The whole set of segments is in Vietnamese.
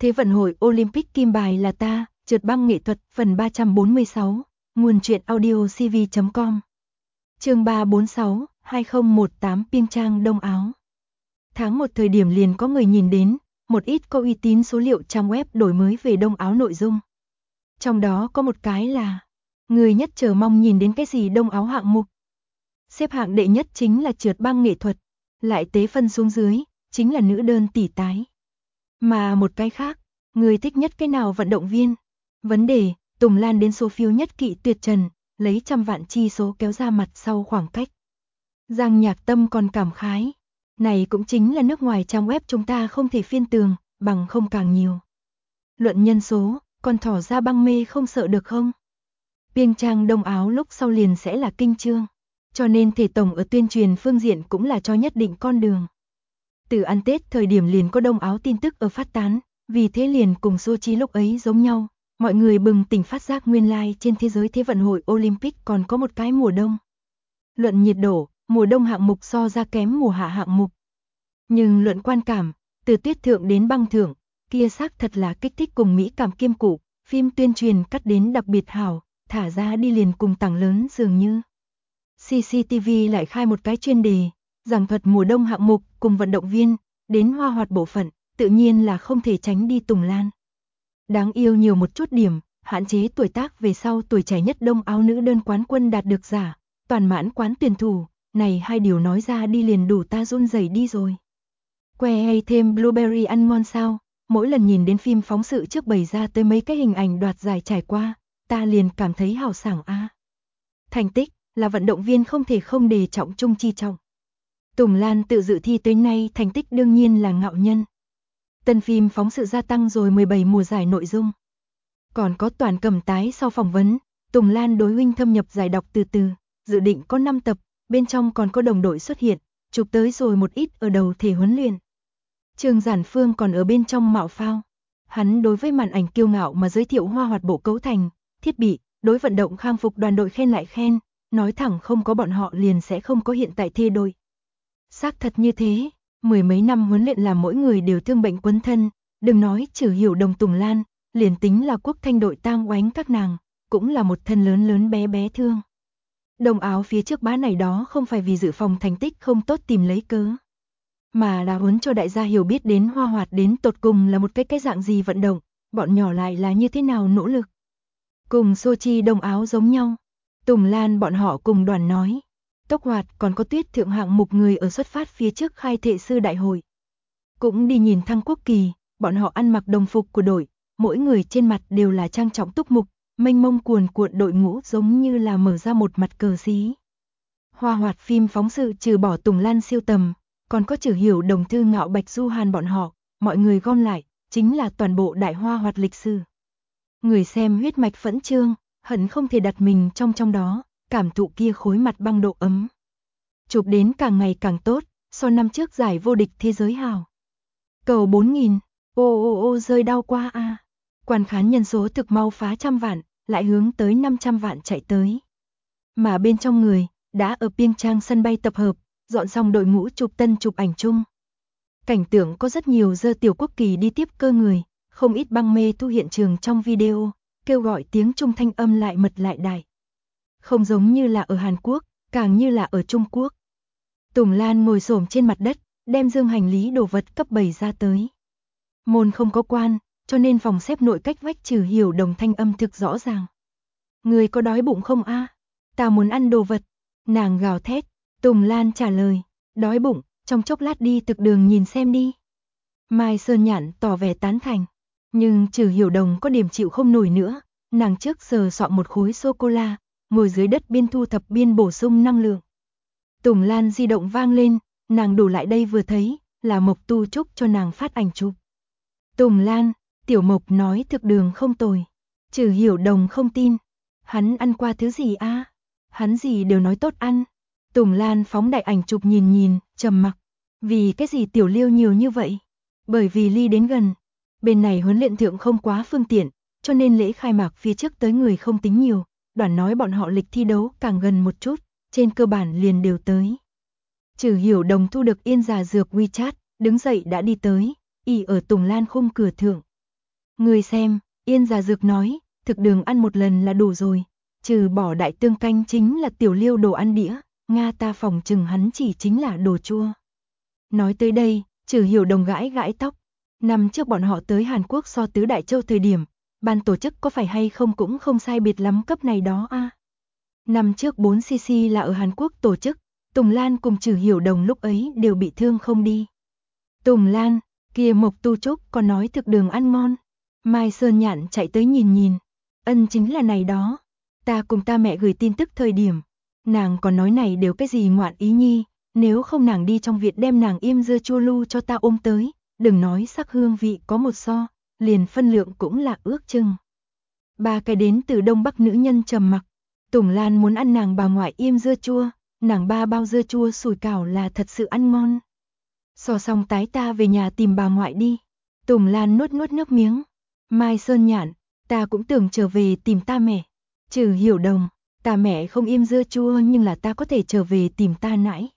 Thế vận hội Olympic kim bài là ta, trượt băng nghệ thuật, phần 346, nguồn truyện audio cv.com. Chương 346, 2018 Pyeongchang Đông Áo. Tháng 1 thời điểm liền có người nhìn đến, một ít có uy tín số liệu trang web đổi mới về Đông Áo nội dung. Trong đó có một cái là, người nhất chờ mong nhìn đến cái gì Đông Áo hạng mục. Xếp hạng đệ nhất chính là trượt băng nghệ thuật, lại tế phân xuống dưới, chính là nữ đơn tỷ tái. Mà một cái khác, người thích nhất cái nào vận động viên? Vấn đề, Tùng Lan đến số phiếu nhất kỵ tuyệt trần, lấy trăm vạn chi số kéo ra mặt sau khoảng cách. Giang Nhạc Tâm còn cảm khái, này cũng chính là nước ngoài trang web chúng ta không thể phiên tường, bằng không càng nhiều. Luận nhân số, còn thỏ ra băng mê không sợ được không? Pyeongchang Đông Áo lúc sau liền sẽ là kinh chương, cho nên thể tổng ở tuyên truyền phương diện cũng là cho nhất định con đường. Từ ăn Tết thời điểm liền có Đông Áo tin tức ở phát tán, vì thế liền cùng Sochi lúc ấy giống nhau, mọi người bừng tỉnh phát giác nguyên lai trên thế giới thế vận hội Olympic còn có một cái mùa đông. Luận nhiệt độ, mùa đông hạng mục so ra kém mùa hạ hạng mục. Nhưng luận quan cảm, từ tuyết thượng đến băng thượng, kia xác thật là kích thích cùng mỹ cảm kiêm cụ, phim tuyên truyền cắt đến đặc biệt hảo, thả ra đi liền cùng tảng lớn dường như. CCTV lại khai một cái chuyên đề, giảng thuật mùa đông hạng mục cùng vận động viên, đến hoa hoạt bộ phận, tự nhiên là không thể tránh đi Tùng Lan. Đáng yêu nhiều một chút điểm, hạn chế tuổi tác về sau tuổi trẻ nhất Đông Áo nữ đơn quán quân đạt được giả, toàn mãn quán tuyển thủ, này hai điều nói ra đi liền đủ ta run rẩy đi rồi. Que hay thêm blueberry ăn ngon sao, mỗi lần nhìn đến phim phóng sự trước bày ra tới mấy cái hình ảnh đoạt giải trải qua, ta liền cảm thấy hào sảng a. Thành tích là vận động viên không thể không đề trọng trung chi trọng. Tùng Lan tự dự thi tới nay thành tích đương nhiên là ngạo nhân. Tân phim phóng sự gia tăng rồi 17 mùa giải nội dung. Còn có toàn cầm tái sau phỏng vấn, Tùng Lan đối huynh thâm nhập giải đọc từ từ, dự định có 5 tập, bên trong còn có đồng đội xuất hiện, chụp tới rồi một ít ở đầu thể huấn luyện. Trương Giản Phương còn ở bên trong mạo phao. Hắn đối với màn ảnh kiêu ngạo mà giới thiệu hoa hoạt bộ cấu thành, thiết bị, đối vận động khang phục đoàn đội khen lại khen, nói thẳng không có bọn họ liền sẽ không có hiện tại thê đội. Xác thật như thế, mười mấy năm huấn luyện làm mỗi người đều thương bệnh quấn thân, đừng nói Trử Hiểu Đồng Tùng Lan, liền tính là quốc thanh đội tang oánh các nàng, cũng là một thân lớn lớn bé bé thương. Đông Áo phía trước bá này đó không phải vì dự phòng thành tích không tốt tìm lấy cớ, mà là muốn cho đại gia hiểu biết đến hoa hoạt đến tột cùng là một cái dạng gì vận động, bọn nhỏ lại là như thế nào nỗ lực. Cùng Sochi Đông Áo giống nhau, Tùng Lan bọn họ cùng đoàn nói. Tốc hoạt còn có tuyết thượng hạng mục người ở xuất phát phía trước khai thệ sư đại hội. Cũng đi nhìn thăng quốc kỳ, bọn họ ăn mặc đồng phục của đội, mỗi người trên mặt đều là trang trọng túc mục, mênh mông cuồn cuộn đội ngũ giống như là mở ra một mặt cờ xí. Hoa hoạt phim phóng sự trừ bỏ Tùng Lan siêu tầm, còn có Trử Hiểu Đồng Thư Ngạo Bạch Du Hàn bọn họ, mọi người gom lại, chính là toàn bộ đại hoa hoạt lịch sử. Người xem huyết mạch phẫn trương, hận không thể đặt mình trong đó, cảm thụ kia khối mặt băng độ ấm. Chụp đến càng ngày càng tốt, so năm trước giải vô địch thế giới hào. Cầu 4.000, ô rơi đau qua a. Quan khán nhân số thực mau phá 100 vạn, lại hướng tới 500 vạn chạy tới. Mà bên trong người, đã ở Pyeongchang sân bay tập hợp, dọn xong đội ngũ chụp ảnh chung. Cảnh tượng có rất nhiều dơ tiểu quốc kỳ đi tiếp cơ người, không ít băng mê thu hiện trường trong video, kêu gọi tiếng Trung thanh âm lại mật lại đại. Không giống như là ở Hàn Quốc, càng như là ở Trung Quốc. Tùng Lan ngồi xổm trên mặt đất, đem dương hành lý đồ vật cấp bày ra tới. Môn không có quan, cho nên phòng xếp nội cách vách Trử Hiểu Đồng thanh âm thực rõ ràng. Người có đói bụng không a? Ta muốn ăn đồ vật. Nàng gào thét, Tùng Lan trả lời, đói bụng, trong chốc lát đi thực đường nhìn xem đi. Mai Sơn Nhạn tỏ vẻ tán thành, nhưng Trử Hiểu Đồng có điểm chịu không nổi nữa, nàng trước sờ soạn một khối sô-cô-la, ngồi dưới đất biên thu thập biên bổ sung năng lượng. Tùng Lan di động vang lên, nàng đổ lại đây vừa thấy, là Mộc Tu Trúc cho nàng phát ảnh chụp. Tùng Lan, Tiểu Mộc nói thực đường không tồi. Trử Hiểu Đồng không tin. Hắn ăn qua thứ gì a? Hắn gì đều nói tốt ăn. Tùng Lan phóng đại ảnh chụp nhìn, trầm mặc. Vì cái gì Tiểu Liêu nhiều như vậy? Bởi vì ly đến gần. Bên này huấn luyện thượng không quá phương tiện, cho nên lễ khai mạc phía trước tới người không tính nhiều. Đoàn nói bọn họ lịch thi đấu càng gần một chút, trên cơ bản liền đều tới. Trử Hiểu Đồng thu được yên giả dược WeChat, đứng dậy đã đi tới, y ở Tùng Lan khung cửa thượng. Người xem, Yên Giả Dược nói, thực đường ăn một lần là đủ rồi, trừ bỏ đại tương canh chính là tiểu liêu đồ ăn đĩa, Nga ta phỏng chừng hắn chỉ chính là đồ chua. Nói tới đây, Trừ Hiểu Đồng gãi gãi tóc. Năm trước bọn họ tới Hàn Quốc so tứ đại châu thời điểm, ban tổ chức có phải hay không cũng không sai biệt lắm cấp này đó a. Năm trước 4cc là ở Hàn Quốc tổ chức, Tùng Lan cùng Trừ Hiểu Đồng lúc ấy đều bị thương không đi. Tùng Lan, kia Mộc Tu Trúc còn nói thực đường ăn ngon. Mai Sơn Nhạn chạy tới nhìn nhìn. Ân chính là này đó. Ta cùng ta mẹ gửi tin tức thời điểm. Nàng còn nói này đều cái gì ngoạn ý nhi. Nếu không nàng đi trong viện đem nàng im dưa chua lu cho ta ôm tới. Đừng nói sắc hương vị có một so. Liền phân lượng cũng là ước chừng. Ba cái đến từ Đông Bắc nữ nhân trầm mặc. Tùng Lan muốn ăn nàng bà ngoại im dưa chua. Nàng ba bao dưa chua sủi cảo là thật sự ăn ngon. So xong tái ta về nhà tìm bà ngoại đi. Tùng Lan nuốt nuốt nước miếng. Mai Sơn Nhạn, ta cũng tưởng trở về tìm ta mẹ. Trừ Hiểu Đồng, ta mẹ không im dưa chua nhưng là ta có thể trở về tìm ta nãi.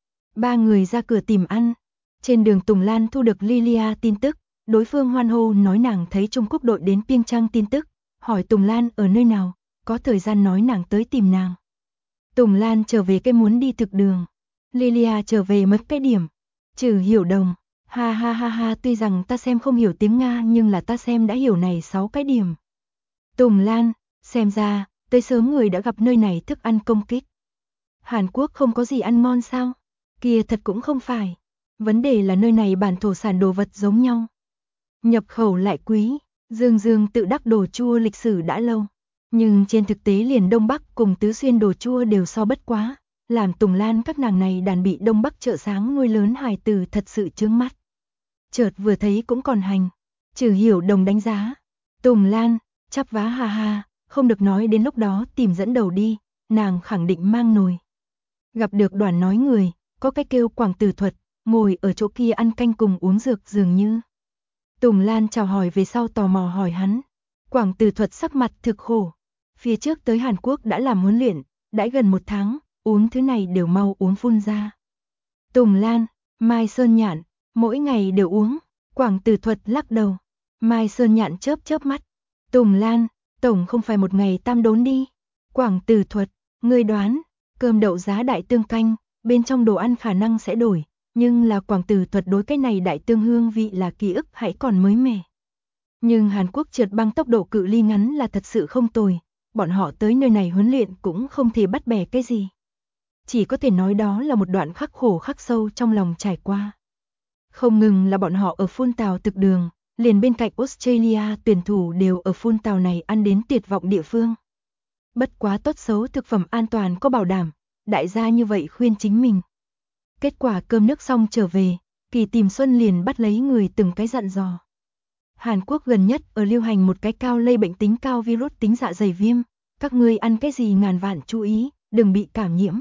Ba người ra cửa tìm ăn. Trên đường Tùng Lan thu được Lilia tin tức. Đối phương hoan hô nói nàng thấy Trung Quốc đội đến Piêng Trang tin tức. Hỏi Tùng Lan ở nơi nào, có thời gian nói nàng tới tìm nàng. Tùng Lan trở về cái muốn đi thực đường. Lilia trở về mất cái điểm. Trừ Hiểu Đồng, ha ha ha ha, tuy rằng ta xem không hiểu tiếng Nga nhưng là ta xem đã hiểu này 6 cái điểm. Tùng Lan, xem ra, tới sớm người đã gặp nơi này thức ăn công kích. Hàn Quốc không có gì ăn ngon sao? Kia thật cũng không phải. Vấn đề là nơi này bản thổ sản đồ vật giống nhau. Nhập khẩu lại quý, Dương Dương tự đắc đồ chua lịch sử đã lâu. Nhưng trên thực tế liền Đông Bắc cùng Tứ Xuyên đồ chua đều so bất quá. Làm Tùng Lan các nàng này đàn bị Đông Bắc chợ sáng nuôi lớn hài tử thật sự chướng mắt. Chợt vừa thấy cũng còn hành. Trừ Hiểu Đồng đánh giá. Tùng Lan, chắp vá ha ha, không được nói đến lúc đó tìm dẫn đầu đi, nàng khẳng định mang nồi. Gặp được Đoàn nói người, có cái kêu Quảng Tử Thuật, ngồi ở chỗ kia ăn canh cùng uống dược dường như. Tùng Lan chào hỏi về sau tò mò hỏi hắn. Quảng Tử Thuật sắc mặt thực khổ. Phía trước tới Hàn Quốc đã làm huấn luyện, đã gần 1 tháng. Uống thứ này đều mau uống phun ra. Tùng Lan, Mai Sơn Nhạn, mỗi ngày đều uống. Quảng Tử Thuật lắc đầu. Mai Sơn Nhạn chớp chớp mắt. Tùng Lan, tổng không phải một ngày tam đốn đi. Quảng Tử Thuật, ngươi đoán, cơm đậu giá đại tương canh, bên trong đồ ăn khả năng sẽ đổi. Nhưng là Quảng Tử Thuật đối cái này đại tương hương vị là ký ức hãy còn mới mẻ. Nhưng Hàn Quốc trượt băng tốc độ cự ly ngắn là thật sự không tồi. Bọn họ tới nơi này huấn luyện cũng không thể bắt bẻ cái gì. Chỉ có thể nói đó là một đoạn khắc khổ khắc sâu trong lòng trải qua. Không ngừng là bọn họ ở phun tàu thực đường, liền bên cạnh Australia tuyển thủ đều ở phun tàu này ăn đến tuyệt vọng địa phương. Bất quá tốt xấu thực phẩm an toàn có bảo đảm, đại gia như vậy khuyên chính mình. Kết quả cơm nước xong trở về, Kỳ Tìm Xuân liền bắt lấy người từng cái dặn dò. Hàn Quốc gần nhất ở lưu hành một cái cao lây bệnh tính cao virus tính dạ dày viêm, các ngươi ăn cái gì ngàn vạn chú ý, đừng bị cảm nhiễm.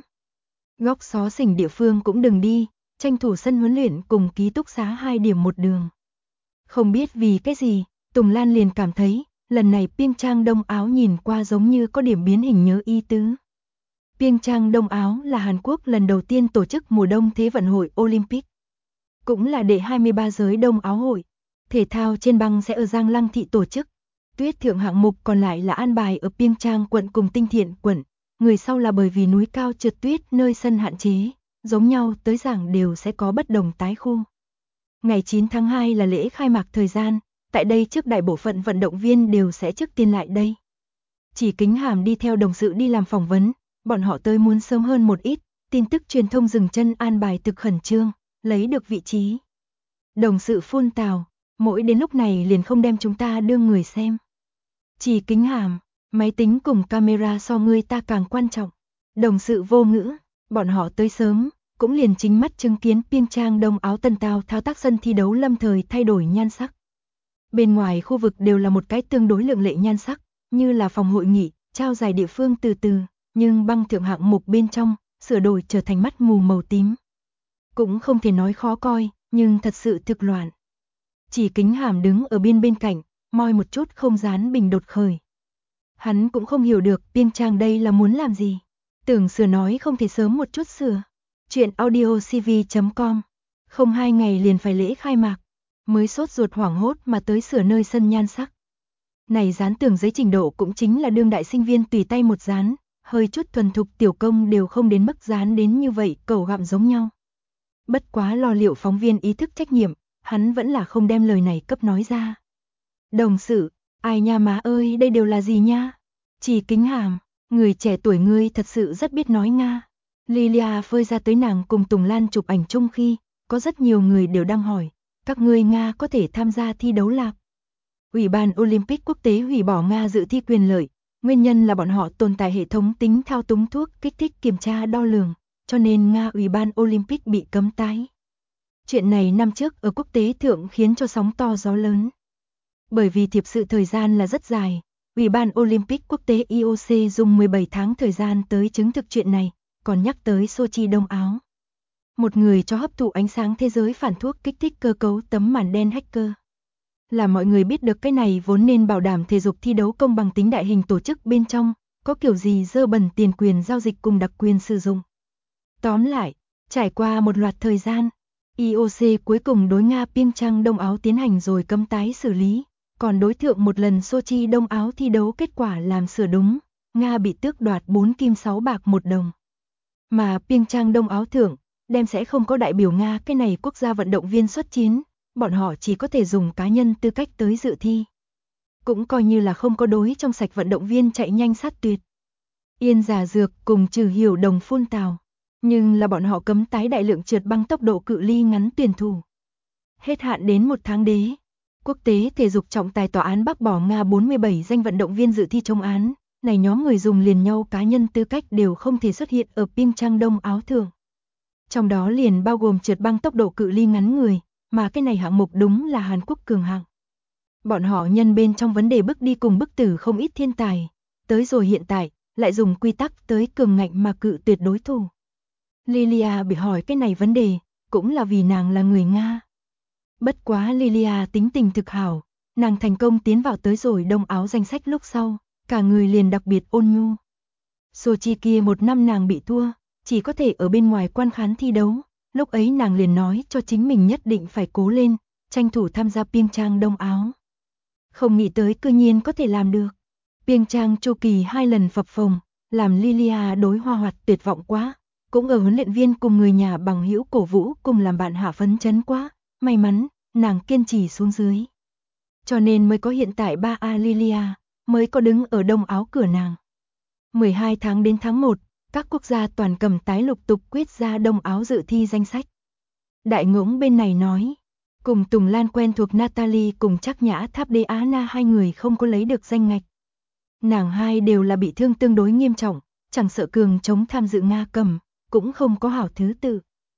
Góc xó xỉnh địa phương cũng đừng đi, tranh thủ sân huấn luyện cùng ký túc xá 2 điểm một đường. Không biết vì cái gì, Tùng Lan liền cảm thấy, lần này Piêng Trang Đông Áo nhìn qua giống như có điểm biến hình nhớ y tứ. Piêng Trang Đông Áo là Hàn Quốc lần đầu tiên tổ chức mùa đông Thế vận hội Olympic. Cũng là đệ 23 giới Đông Áo hội. Thể thao trên băng sẽ ở Giang Lăng thị tổ chức. Tuyết thượng hạng mục còn lại là an bài ở Piêng Trang quận cùng Tinh Thiện quận. Người sau là bởi vì núi cao trượt tuyết nơi sân hạn chế, giống nhau tới giảng đều sẽ có bất đồng tái khu. Ngày 9 tháng 2 là lễ khai mạc thời gian, tại đây trước đại bộ phận vận động viên đều sẽ trước tiên lại đây. Chỉ Kính Hàm đi theo đồng sự đi làm phỏng vấn, bọn họ tới muốn sớm hơn một ít, tin tức truyền thông dừng chân an bài thực khẩn trương, lấy được vị trí. Đồng sự phun tào, mỗi đến lúc này liền không đem chúng ta đưa người xem. Chỉ Kính Hàm, máy tính cùng camera so ngươi ta càng quan trọng. Đồng sự vô ngữ, bọn họ tới sớm, cũng liền chính mắt chứng kiến Piêng Trang Đông Áo tân tao thao tác sân thi đấu lâm thời thay đổi nhan sắc. Bên ngoài khu vực đều là một cái tương đối lượng lệ nhan sắc, như là phòng hội nghị, trao giải địa phương từ từ, nhưng băng thượng hạng mục bên trong, sửa đổi trở thành mắt mù màu tím. Cũng không thể nói khó coi, nhưng thật sự thực loạn. Chỉ Kính Hàm đứng ở bên cạnh, moi một chút không dán bình đột khởi. Hắn cũng không hiểu được Piêng Trang đây là muốn làm gì. Tưởng sửa nói không thể sớm một chút sửa. Chuyện audiocv.com. Không 2 ngày liền phải lễ khai mạc. mới sốt ruột hoảng hốt mà tới sửa nơi sân nhan sắc. Này dán tường giấy trình độ cũng chính là đương đại sinh viên tùy tay một dán, hơi chút thuần thục tiểu công đều không đến mức dán đến như vậy, cẩu gặm giống nhau. Bất quá lo liệu phóng viên ý thức trách nhiệm, hắn vẫn là không đem lời này cấp nói ra. Đồng sự, ai nha má ơi, đây đều là gì nha? Chỉ kính hàm, người trẻ tuổi ngươi thật sự rất biết nói Nga. Lilia phơi ra tới nàng cùng Tùng Lan chụp ảnh chung khi, có rất nhiều người đều đang hỏi, các ngươi Nga có thể tham gia thi đấu lạc? Ủy ban Olympic quốc tế hủy bỏ Nga dự thi quyền lợi, nguyên nhân là bọn họ tồn tại hệ thống tính thao túng thuốc kích thích kiểm tra đo lường, cho nên Nga Ủy ban Olympic bị cấm tái. Chuyện này năm trước ở quốc tế thượng khiến cho sóng to gió lớn. Bởi vì thiệp sự thời gian là rất dài, Ủy ban Olympic quốc tế IOC dùng 17 tháng thời gian tới chứng thực chuyện này, còn nhắc tới Sochi Đông Áo. Một người cho hấp thụ ánh sáng thế giới phản thuốc kích thích cơ cấu tấm màn đen hacker. Là mọi người biết được cái này vốn nên bảo đảm thể dục thi đấu công bằng tính đại hình tổ chức bên trong, có kiểu gì dơ bẩn tiền quyền giao dịch cùng đặc quyền sử dụng. Tóm lại, trải qua một loạt thời gian, IOC cuối cùng đối Nga Pyeongchang Đông Áo tiến hành rồi cấm tái xử lý, còn đối thượng một lần Sochi Đông Áo thi đấu kết quả làm sửa đúng, Nga bị tước đoạt 4 kim 6 bạc 1 đồng. Mà Pyeongchang Đông Áo thượng, đem sẽ không có đại biểu Nga cái này quốc gia vận động viên xuất chiến, bọn họ chỉ có thể dùng cá nhân tư cách tới dự thi. Cũng coi như là không có đối trong sạch vận động viên chạy nhanh sát tuyệt. Yên Giả Dược cùng Trừ Hiểu Đồng phun tào, nhưng là bọn họ cấm tái đại lượng trượt băng tốc độ cự ly ngắn tuyển thủ. Hết hạn đến 1 tháng đế, quốc tế thể dục trọng tài tòa án bác bỏ Nga 47 danh vận động viên dự thi chống án, này nhóm người dùng liền nhau cá nhân tư cách đều không thể xuất hiện ở Pyeongchang Đông Áo thượng. Trong đó liền bao gồm trượt băng tốc độ cự ly ngắn người, mà cái này hạng mục đúng là Hàn Quốc cường hạng. Bọn họ nhân bên trong vấn đề bước đi cùng bức tử không ít thiên tài, tới rồi hiện tại, lại dùng quy tắc tới cường ngạnh mà cự tuyệt đối thủ. Lilia bị hỏi cái này vấn đề, cũng là vì nàng là người Nga. Bất quá Lilia tính tình thực hảo, nàng thành công tiến vào tới rồi Đông Áo danh sách lúc sau, cả người liền đặc biệt ôn nhu. Sochi kia một năm nàng bị thua, chỉ có thể ở bên ngoài quan khán thi đấu, lúc ấy nàng liền nói cho chính mình nhất định phải cố lên, tranh thủ tham gia Pyeongchang Đông Áo. Không nghĩ tới cư nhiên có thể làm được. Pyeongchang chu kỳ 2 lần phập phồng, làm Lilia đối Hoa Hoạt tuyệt vọng quá, cũng ở huấn luyện viên cùng người nhà bằng hữu cổ vũ cùng làm bạn hạ phấn chấn quá, may mắn, nàng kiên trì xuống dưới. Cho nên mới có hiện tại 3A Lilia, mới có đứng ở Đông Áo cửa nàng. 12 tháng đến tháng 1, các quốc gia toàn cầm tái lục tục quyết ra Đông Áo dự thi danh sách. Đại ngỗng bên này nói, cùng Tùng Lan quen thuộc Natalie cùng Trác Nhã Tháp Đế Á Na hai người không có lấy được danh ngạch. Nàng hai đều là bị thương tương đối nghiêm trọng, chẳng sợ cường chống tham dự Nga cầm, cũng không có hảo thứ tự.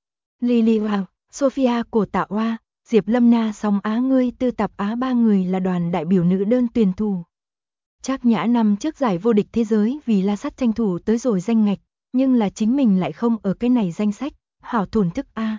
Lily Hoàng, Sophia Cổ Tạ Hoa, Diệp Lâm Na Song Á ngươi Tư Tạp Á ba người là đoàn đại biểu nữ đơn tuyển thủ. Trác Nhã năm trước giải vô địch thế giới vì La Sắt tranh thủ tới rồi danh ngạch, nhưng là chính mình lại không ở cái này danh sách, hảo thổn thức a.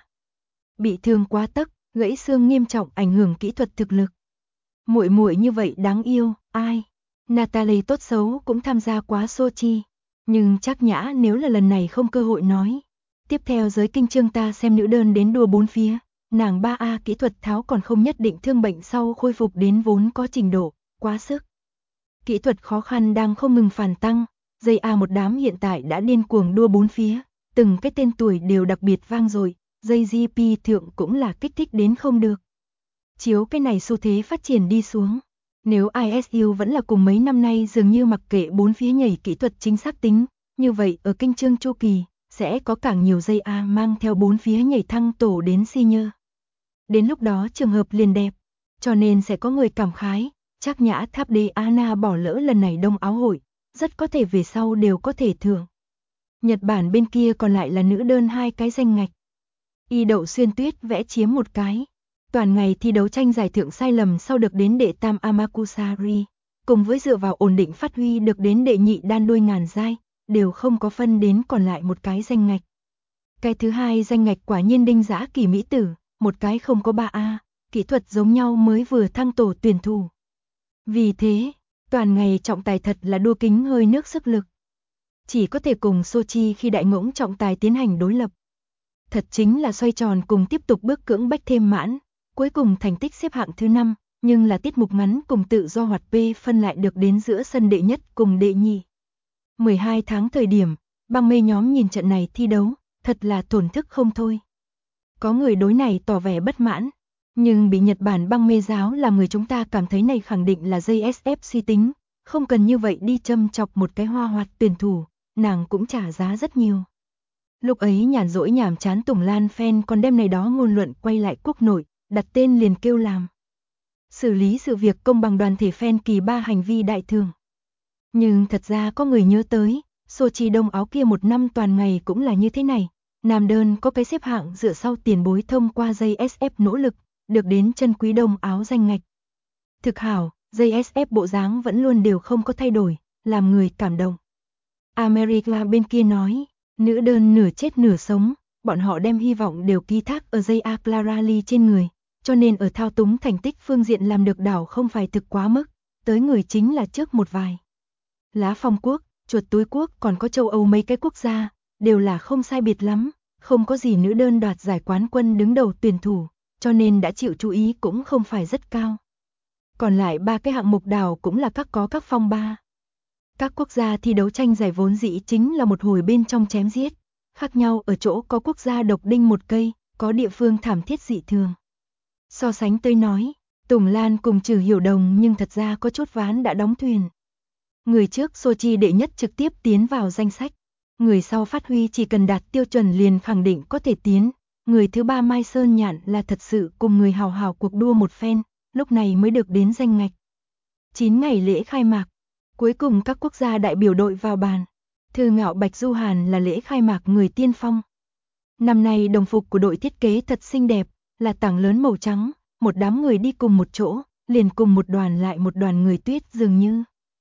Bị thương quá tấc, gãy xương nghiêm trọng ảnh hưởng kỹ thuật thực lực. Muội muội như vậy đáng yêu, ai? Natalie tốt xấu cũng tham gia quá Sochi, nhưng Trác Nhã nếu là lần này không cơ hội nói. Tiếp theo giới kinh chương ta xem nữ đơn đến đua bốn phía, nàng 3A kỹ thuật tháo còn không nhất định thương bệnh sau khôi phục đến vốn có trình độ, quá sức. Kỹ thuật khó khăn đang không ngừng phản tăng, dây A một đám hiện tại đã điên cuồng đua bốn phía, từng cái tên tuổi đều đặc biệt vang dội, dây GP thượng cũng là kích thích đến không được. Chiếu cái này xu thế phát triển đi xuống, nếu ISU vẫn là cùng mấy năm nay dường như mặc kệ bốn phía nhảy kỹ thuật chính xác tính, như vậy ở kinh chương chu kỳ, sẽ có càng nhiều dây A mang theo bốn phía nhảy thăng tổ đến senior. Đến lúc đó trường hợp liền đẹp, cho nên sẽ có người cảm khái, Trác Nhã Tháp Đế Á Na bỏ lỡ lần này Đông Áo hội, rất có thể về sau đều có thể thưởng. Nhật Bản bên kia còn lại là nữ đơn 2 cái danh ngạch. Y Đậu Xuyên Tuyết vẽ chiếm 1 cái. Toàn ngày thi đấu tranh giải thưởng sai lầm sau được đến đệ tam Amakusari, cùng với dựa vào ổn định phát huy được đến đệ nhị đan đuôi ngàn giai, đều không có phân đến còn lại 1 cái danh ngạch. Cái thứ hai danh ngạch quả nhiên Đinh Dã Kỳ mỹ tử, 1 cái không có 3A, kỹ thuật giống nhau mới vừa thăng tổ tuyển thủ. Vì thế, toàn ngày trọng tài thật là đua kính hơi nước sức lực. Chỉ có thể cùng Sochi khi đại ngỗng trọng tài tiến hành đối lập. Thật chính là xoay tròn cùng tiếp tục bước cưỡng bách thêm mãn, Cuối cùng thành tích xếp hạng thứ 5, nhưng là tiết mục ngắn cùng tự do hoạt P phân lại được đến giữa sân đệ nhất cùng đệ nhì. 12 tháng thời điểm, băng mê nhóm nhìn trận này thi đấu, thật là thổn thức không thôi. Có người đối này tỏ vẻ bất mãn, nhưng bị Nhật Bản băng mê giáo làm người chúng ta cảm thấy này khẳng định là JSF suy tính, không cần như vậy đi châm chọc một cái hoa hoạt tuyển thủ, nàng cũng trả giá rất nhiều. Lúc ấy nhàn rỗi nhảm chán Tùng Lan fan còn đem này đó ngôn luận quay lại quốc nội, đặt tên liền kêu làm. Xử lý sự việc công bằng đoàn thể fan kỳ 3 hành vi đại thường. Nhưng thật ra có người nhớ tới, Sochi đông áo kia một năm toàn ngày cũng là như thế này. Nam đơn có cái xếp hạng dựa sau tiền bối thông qua JSF nỗ lực, được đến chân quý đông áo danh ngạch. Thực hảo, JSF bộ dáng vẫn luôn đều không có thay đổi, làm người cảm động. America bên kia nói, nữ đơn nửa chết nửa sống, bọn họ đem hy vọng đều ký thác ở J.A. Clara Lee trên người, cho nên ở thao túng thành tích phương diện làm được đảo không phải thực quá mức, tới người chính là trước một vài. Lá Phong quốc, chuột túi quốc còn có châu Âu mấy cái quốc gia, đều là không sai biệt lắm, không có gì nữ đơn đoạt giải quán quân đứng đầu tuyển thủ, cho nên đã chịu chú ý cũng không phải rất cao. Còn lại 3 cái hạng mục đảo cũng là có các phong ba. Các quốc gia thi đấu tranh giải vốn dĩ chính là một hồi bên trong chém giết, khác nhau ở chỗ có quốc gia độc đinh một cây, có địa phương thảm thiết dị thường. So sánh tới nói, Tùng Lan cùng Trừ Hiểu Đồng nhưng thật ra có chút ván đã đóng thuyền. Người trước Sochi đệ nhất trực tiếp tiến vào danh sách, người sau phát huy chỉ cần đạt tiêu chuẩn liền khẳng định có thể tiến, người thứ 3 Mai Sơn Nhạn là thật sự cùng người hào hào cuộc đua một phen, lúc này mới được đến danh ngạch. 9 ngày lễ khai mạc, cuối cùng các quốc gia đại biểu đội vào bàn. Thư Ngạo Bạch Du Hàn là lễ khai mạc người tiên phong. Năm nay đồng phục của đội thiết kế thật xinh đẹp, là tảng lớn màu trắng, một đám người đi cùng một chỗ, liền cùng một đoàn lại một đoàn người tuyết dường như.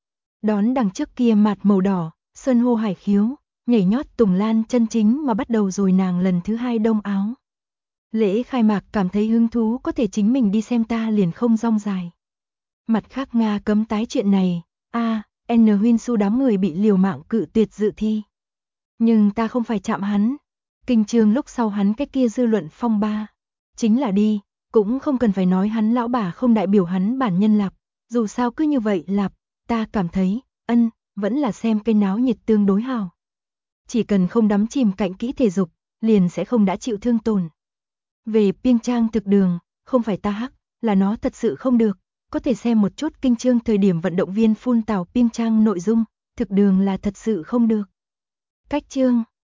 Đón đằng trước kia mạt màu đỏ, sơn hô hải khiếu, nhảy nhót Tùng Lan chân chính mà bắt đầu rồi nàng lần thứ 2 đông áo. Lễ khai mạc cảm thấy hứng thú có thể chính mình đi xem ta liền không rong dài. Mặt khác Nga cấm tái chuyện này, N Huyên Su đám người bị liều mạng cự tuyệt dự thi. Nhưng ta không phải chạm hắn. Kinh trường lúc sau hắn cái kia dư luận phong ba. Chính là đi, cũng không cần phải nói hắn lão bà không đại biểu hắn bản nhân lạp. Dù sao cứ như vậy lạp, ta cảm thấy, vẫn là xem cái náo nhiệt tương đối hào. Chỉ cần không đắm chìm cạnh kỹ thể dục, liền sẽ không đã chịu thương tổn. Về Piêng Trang thực đường, không phải ta hắc, là nó thật sự không được. Có thể xem một chút kinh chương thời điểm vận động viên phun tào Piêng Trang nội dung, thực đường là thật sự không được. Cách chương